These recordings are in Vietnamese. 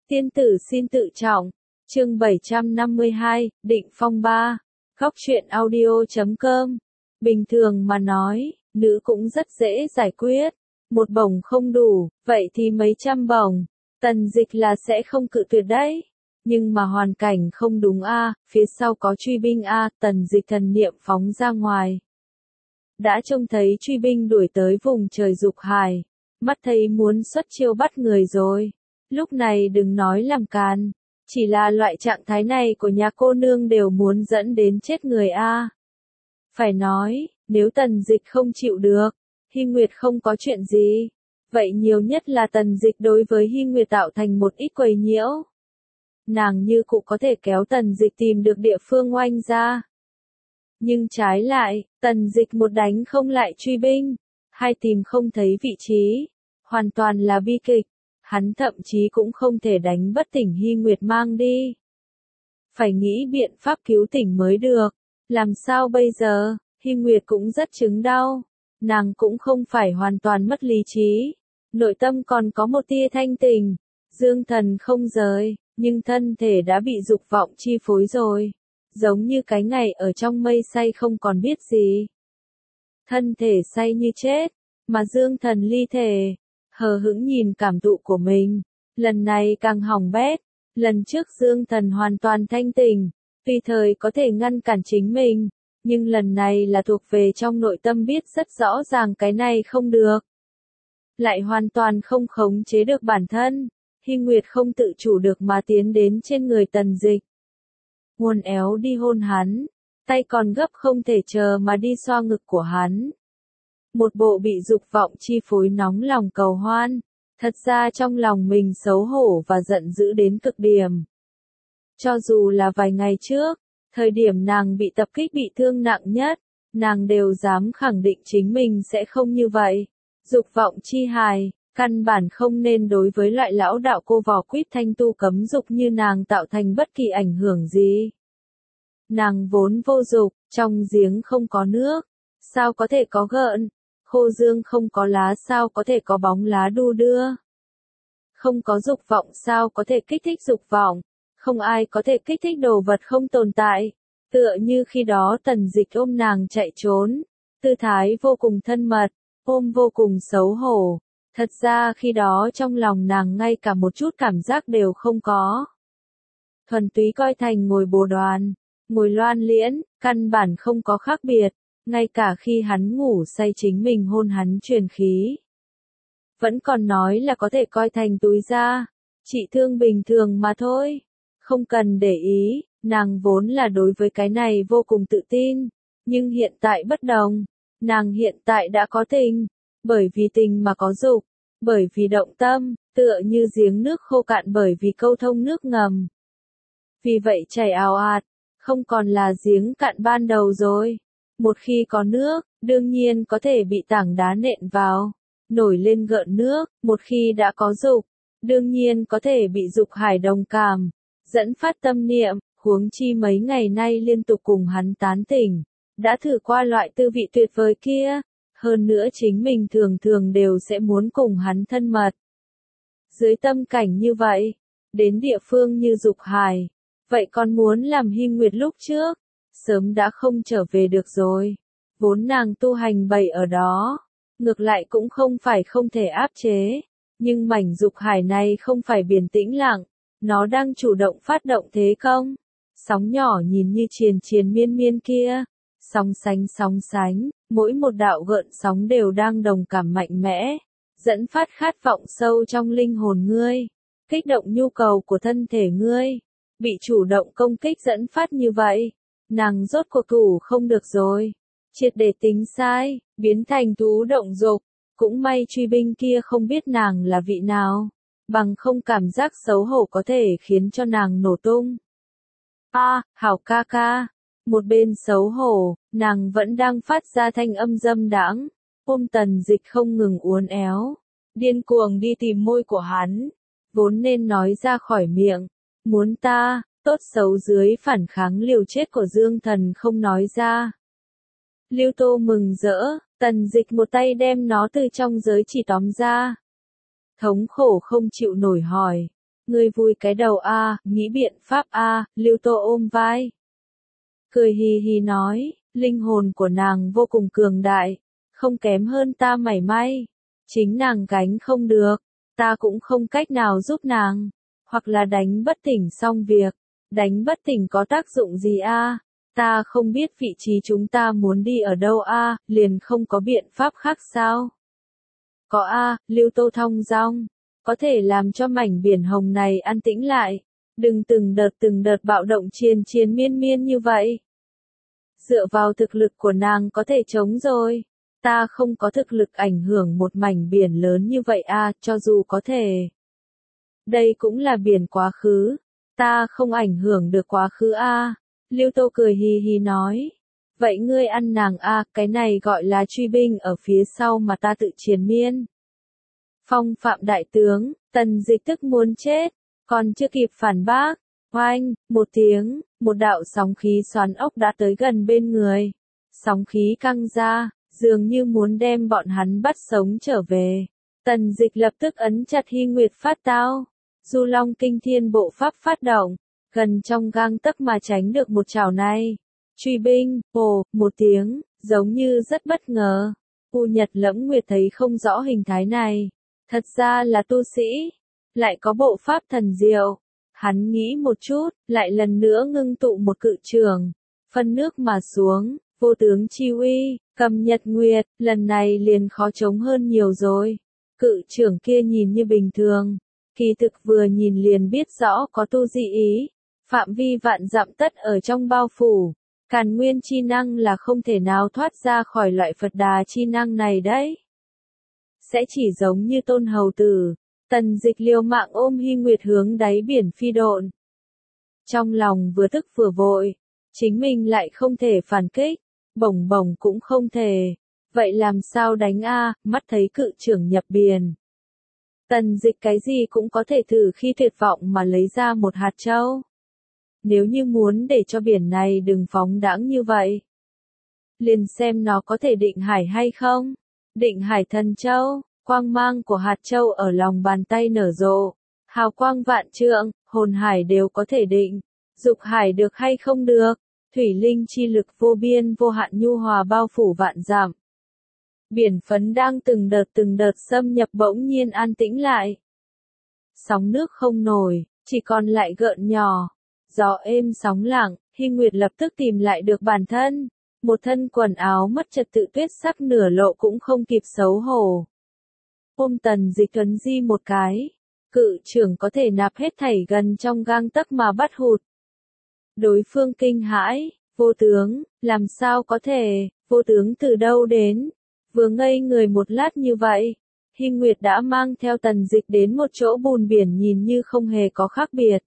Tiên tử xin tự trọng. Chương 752, Định Phong 3. Góc truyện audio.com. Bình thường mà nói, nữ cũng rất dễ giải quyết. Một bổng không đủ, vậy thì mấy trăm bổng. Tần Dịch là sẽ không cự tuyệt đấy. Nhưng mà hoàn cảnh không đúng a, phía sau có truy binh a, Tần Dịch thần niệm phóng ra ngoài. Đã trông thấy truy binh đuổi tới vùng trời Dục Hải. Mắt thấy muốn xuất chiêu bắt người rồi. Lúc này đừng nói làm càn. Chỉ là loại trạng thái này của nhà cô nương đều muốn dẫn đến chết người a. Phải nói, nếu Tần Dịch không chịu được, Hy Nguyệt không có chuyện gì. Vậy nhiều nhất là Tần Dịch đối với Hy Nguyệt tạo thành một ít quấy nhiễu. Nàng như cụ có thể kéo Tần Dịch tìm được địa phương oanh ra. Nhưng trái lại, Tần Dịch một đánh không lại truy binh, hai tìm không thấy vị trí, hoàn toàn là bi kịch. Hắn thậm chí cũng không thể đánh bất tỉnh Hy Nguyệt mang đi. Phải nghĩ biện pháp cứu tỉnh mới được. Làm sao bây giờ? Hy Nguyệt cũng rất chứng đau. Nàng cũng không phải hoàn toàn mất lý trí. Nội tâm còn có một tia thanh tình. Dương thần không rời, nhưng thân thể đã bị dục vọng chi phối rồi. Giống như cái ngày ở trong mây say không còn biết gì. Thân thể say như chết, mà dương thần ly thể. Hờ hững nhìn cảm thụ của mình, lần này càng hỏng bét, lần trước dương thần hoàn toàn thanh tỉnh, tùy thời có thể ngăn cản chính mình, nhưng lần này là thuộc về trong nội tâm biết rất rõ ràng cái này không được. Lại hoàn toàn không khống chế được bản thân, Hy Nguyệt không tự chủ được mà tiến đến trên người Tần Dịch. Uốn éo đi hôn hắn, tay còn gấp không thể chờ mà đi xoa ngực của hắn. Một bộ bị dục vọng chi phối nóng lòng cầu hoan, thật ra trong lòng mình xấu hổ và giận dữ đến cực điểm. Cho dù là vài ngày trước, thời điểm nàng bị tập kích bị thương nặng nhất, nàng đều dám khẳng định chính mình sẽ không như vậy. Dục vọng chi hài, căn bản không nên đối với loại lão đạo cô vò quýt thanh tu cấm dục như nàng tạo thành bất kỳ ảnh hưởng gì. Nàng vốn vô dục, trong giếng không có nước, sao có thể có gợn? Khô dương không có lá sao có thể có bóng lá đu đưa. Không có dục vọng sao có thể kích thích dục vọng. Không ai có thể kích thích đồ vật không tồn tại. Tựa như khi đó Tần Dịch ôm nàng chạy trốn. Tư thái vô cùng thân mật, ôm vô cùng xấu hổ. Thật ra khi đó trong lòng nàng ngay cả một chút cảm giác đều không có. Thuần túy coi thành ngồi bồ đoàn, ngồi loan liễn, căn bản không có khác biệt. Ngay cả khi hắn ngủ say chính mình hôn hắn truyền khí. Vẫn còn nói là có thể coi thành túi da. Trị thương bình thường mà thôi. Không cần để ý, nàng vốn là đối với cái này vô cùng tự tin. Nhưng hiện tại bất đồng. Nàng hiện tại đã có tình. Bởi vì tình mà có dục. Bởi vì động tâm, tựa như giếng nước khô cạn bởi vì câu thông nước ngầm. Vì vậy chảy ào ạt, không còn là giếng cạn ban đầu rồi. Một khi có nước, đương nhiên có thể bị tảng đá nện vào, nổi lên gợn nước, một khi đã có dục, đương nhiên có thể bị dục hải đồng cảm, dẫn phát tâm niệm, huống chi mấy ngày nay liên tục cùng hắn tán tỉnh, đã thử qua loại tư vị tuyệt vời kia, hơn nữa chính mình thường thường đều sẽ muốn cùng hắn thân mật. Dưới tâm cảnh như vậy, đến địa phương như dục hải, vậy còn muốn làm Hy Nguyệt lúc trước, sớm đã không trở về được rồi. Vốn nàng tu hành bày ở đó, ngược lại cũng không phải không thể áp chế, nhưng mảnh dục hải này không phải biển tĩnh lặng, nó đang chủ động phát động thế công. Sóng nhỏ nhìn như triền triền miên miên kia, sóng sánh, mỗi một đạo gợn sóng đều đang đồng cảm mạnh mẽ, dẫn phát khát vọng sâu trong linh hồn ngươi, kích động nhu cầu của thân thể ngươi, bị chủ động công kích dẫn phát như vậy. Nàng rốt cuộc thủ không được rồi, triệt để tính sai, biến thành thú động dục, cũng may truy binh kia không biết nàng là vị nào, bằng không cảm giác xấu hổ có thể khiến cho nàng nổ tung. Hảo ca ca, một bên xấu hổ, nàng vẫn đang phát ra thanh âm dâm đãng, ôm Tần Dịch không ngừng uốn éo, điên cuồng đi tìm môi của hắn, vốn nên nói ra khỏi miệng, muốn ta. Tốt xấu dưới phản kháng liều chết của Dương Thần không nói ra. Lưu Tô mừng rỡ, Tần Dịch một tay đem nó từ trong giới chỉ tóm ra. Thống khổ không chịu nổi hỏi, Ngươi vui cái đầu a, nghĩ biện pháp a, Lưu Tô ôm vai. Cười hì hì nói, linh hồn của nàng vô cùng cường đại, không kém hơn ta mảy may. Chính nàng gánh không được, ta cũng không cách nào giúp nàng. Hoặc là đánh bất tỉnh xong việc. Đánh bất tỉnh có tác dụng gì a? Ta không biết vị trí chúng ta muốn đi ở đâu a, liền không có biện pháp khác sao? Có a, Lưu Tô thong dong, có thể làm cho mảnh biển hồng này an tĩnh lại, đừng từng đợt bạo động triền miên miên như vậy. Dựa vào thực lực của nàng có thể chống rồi. Ta không có thực lực ảnh hưởng một mảnh biển lớn như vậy a, cho dù có thể. Đây cũng là biển quá khứ. Ta không ảnh hưởng được quá khứ a. Lưu Tô cười hì hì nói. Vậy ngươi ăn nàng a, cái này gọi là truy binh ở phía sau mà ta tự triền miên. Phong phạm đại tướng, Tần Dịch tức muốn chết, còn chưa kịp phản bác. Oanh, một tiếng, một đạo sóng khí xoắn ốc đã tới gần bên người. Sóng khí căng ra, dường như muốn đem bọn hắn bắt sống trở về. Tần Dịch lập tức ấn chặt Hy Nguyệt phát tao. Du Long Kinh Thiên Bộ Pháp phát động, gần trong gang tấc mà tránh được một chảo này. Truy binh, ồ, một tiếng, giống như rất bất ngờ. U Nhật Lẫm Nguyệt thấy không rõ hình thái này. Thật ra là tu sĩ, lại có bộ pháp thần diệu. Hắn nghĩ một chút, lại lần nữa ngưng tụ một cự trường, phân nước mà xuống, vô tướng chi uy, cầm Nhật Nguyệt, lần này liền khó chống hơn nhiều rồi. Cự trưởng kia nhìn như bình thường, kỳ thực vừa nhìn liền biết rõ có tu dị ý, phạm vi vạn dặm tất ở trong bao phủ. Càn nguyên chi năng là không thể nào thoát ra khỏi loại Phật đà chi năng này đấy. Sẽ chỉ giống như Tôn Hầu Tử. Tần Dịch liều mạng ôm Hy Nguyệt hướng đáy biển phi độn. Trong lòng vừa tức vừa vội, chính mình lại không thể phản kích, bổng bổng cũng không thể. Vậy làm sao đánh a? Mắt thấy cự trưởng nhập biển. Tần Dịch cái gì cũng có thể thử khi tuyệt vọng mà lấy ra một hạt châu. Nếu như muốn để cho biển này đừng phóng đãng như vậy, liền xem nó có thể định hải hay không. Định hải thần châu. Quang mang của hạt châu ở lòng bàn tay nở rộ, hào quang vạn trượng, hồn hải đều có thể định, dục hải được hay không được, thủy linh chi lực vô biên vô hạn nhu hòa bao phủ vạn dặm. Biển phấn đang từng đợt xâm nhập bỗng nhiên an tĩnh lại. Sóng nước không nổi, chỉ còn lại gợn nhỏ, gió êm sóng lặng, Hy Nguyệt lập tức tìm lại được bản thân, một thân quần áo mất trật tự tuyết sắc nửa lộ cũng không kịp xấu hổ. Ôm Tần Dịch tuấn di một cái, cự trưởng có thể nạp hết thảy gần trong gang tấc mà bắt hụt. Đối phương kinh hãi, vô tướng, làm sao có thể, vô tướng từ đâu đến, vừa ngây người một lát như vậy, Hy Nguyệt đã mang theo Tần Dịch đến một chỗ bùn biển nhìn như không hề có khác biệt.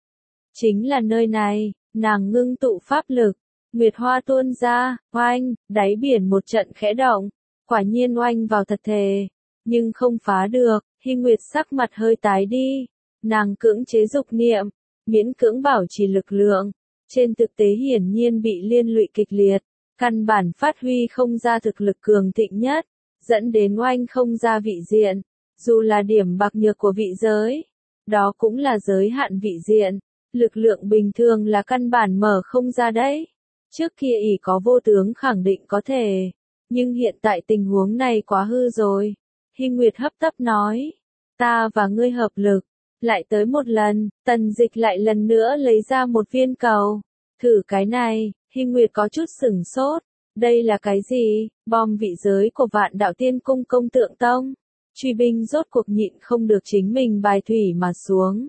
Chính là nơi này, nàng ngưng tụ pháp lực, Nguyệt Hoa tuôn ra, oanh, đáy biển một trận khẽ động, quả nhiên oanh vào thật thề. Nhưng không phá được, Hy Nguyệt sắc mặt hơi tái đi, nàng cưỡng chế dục niệm, miễn cưỡng bảo trì lực lượng, trên thực tế hiển nhiên bị liên lụy kịch liệt, căn bản phát huy không ra thực lực cường thịnh nhất, dẫn đến oanh không ra vị diện, dù là điểm bạc nhược của vị giới, đó cũng là giới hạn vị diện, lực lượng bình thường là căn bản mở không ra đấy, trước kia ỷ có vô tướng khẳng định có thể, nhưng hiện tại tình huống này quá hư rồi. Hy Nguyệt hấp tấp nói, ta và ngươi hợp lực, lại tới một lần, Tần Dịch lại lần nữa lấy ra một viên cầu, thử cái này, Hy Nguyệt có chút sửng sốt, đây là cái gì, bom vị giới của Vạn Đạo Tiên Cung Công Tượng Tông, truy binh rốt cuộc nhịn không được chính mình bài thủy mà xuống.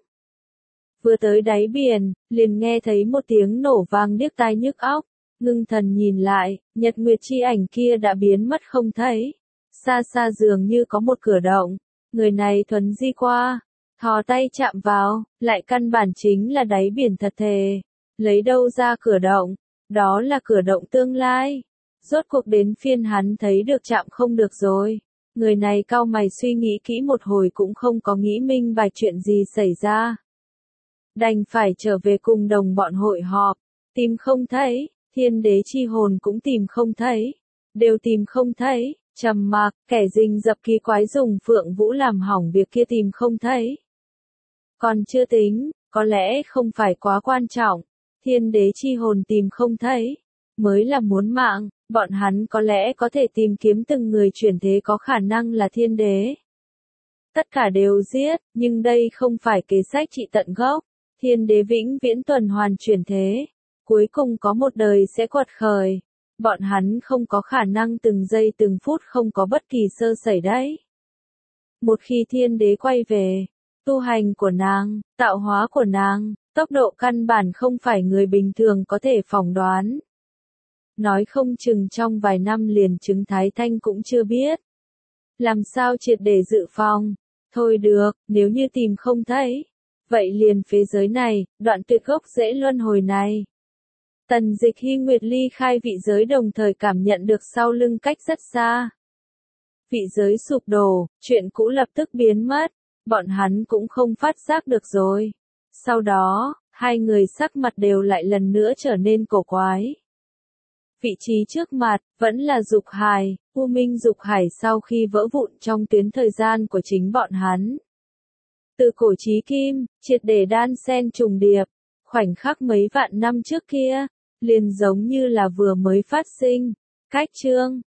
Vừa tới đáy biển, liền nghe thấy một tiếng nổ vang điếc tai nhức óc, ngưng thần nhìn lại, Nhật Nguyệt chi ảnh kia đã biến mất không thấy. Xa xa dường như có một cửa động, người này thuấn di qua, thò tay chạm vào, lại căn bản chính là đáy biển thật thề. Lấy đâu ra cửa động? Đó là cửa động tương lai. Rốt cuộc đến phiên hắn thấy được chạm không được rồi. Người này cau mày suy nghĩ kỹ một hồi cũng không có nghĩ minh bạch chuyện gì xảy ra. Đành phải trở về cùng đồng bọn hội họp, tìm không thấy, thiên đế chi hồn cũng tìm không thấy, đều tìm không thấy. Trầm mặc, kẻ rình rập kỳ quái dùng Phượng Vũ làm hỏng việc kia tìm không thấy. Còn chưa tính, có lẽ không phải quá quan trọng. Thiên đế chi hồn tìm không thấy, mới là muốn mạng, bọn hắn có lẽ có thể tìm kiếm từng người chuyển thế có khả năng là thiên đế. Tất cả đều giết, nhưng đây không phải kế sách trị tận gốc. Thiên đế vĩnh viễn tuần hoàn chuyển thế. Cuối cùng có một đời sẽ quật khởi. Bọn hắn không có khả năng từng giây từng phút không có bất kỳ sơ sẩy đấy. Một khi thiên đế quay về, tu hành của nàng, tạo hóa của nàng, tốc độ căn bản không phải người bình thường có thể phỏng đoán. Nói không chừng trong vài năm liền chứng thái thanh cũng chưa biết. Làm sao triệt để dự phòng? Thôi được, nếu như tìm không thấy, vậy liền phế giới này, đoạn tuyệt gốc rễ luân hồi này. Tần Dịch Hy Nguyệt ly khai vị giới đồng thời cảm nhận được sau lưng cách rất xa. Vị giới sụp đổ, chuyện cũ lập tức biến mất, bọn hắn cũng không phát giác được rồi. Sau đó, hai người sắc mặt đều lại lần nữa trở nên cổ quái. Vị trí trước mặt, vẫn là Dục Hải, U Minh Dục Hải sau khi vỡ vụn trong tuyến thời gian của chính bọn hắn. Từ cổ chí kim, triệt để đan xen trùng điệp, khoảnh khắc mấy vạn năm trước kia, liền giống như là vừa mới phát sinh. Cách chương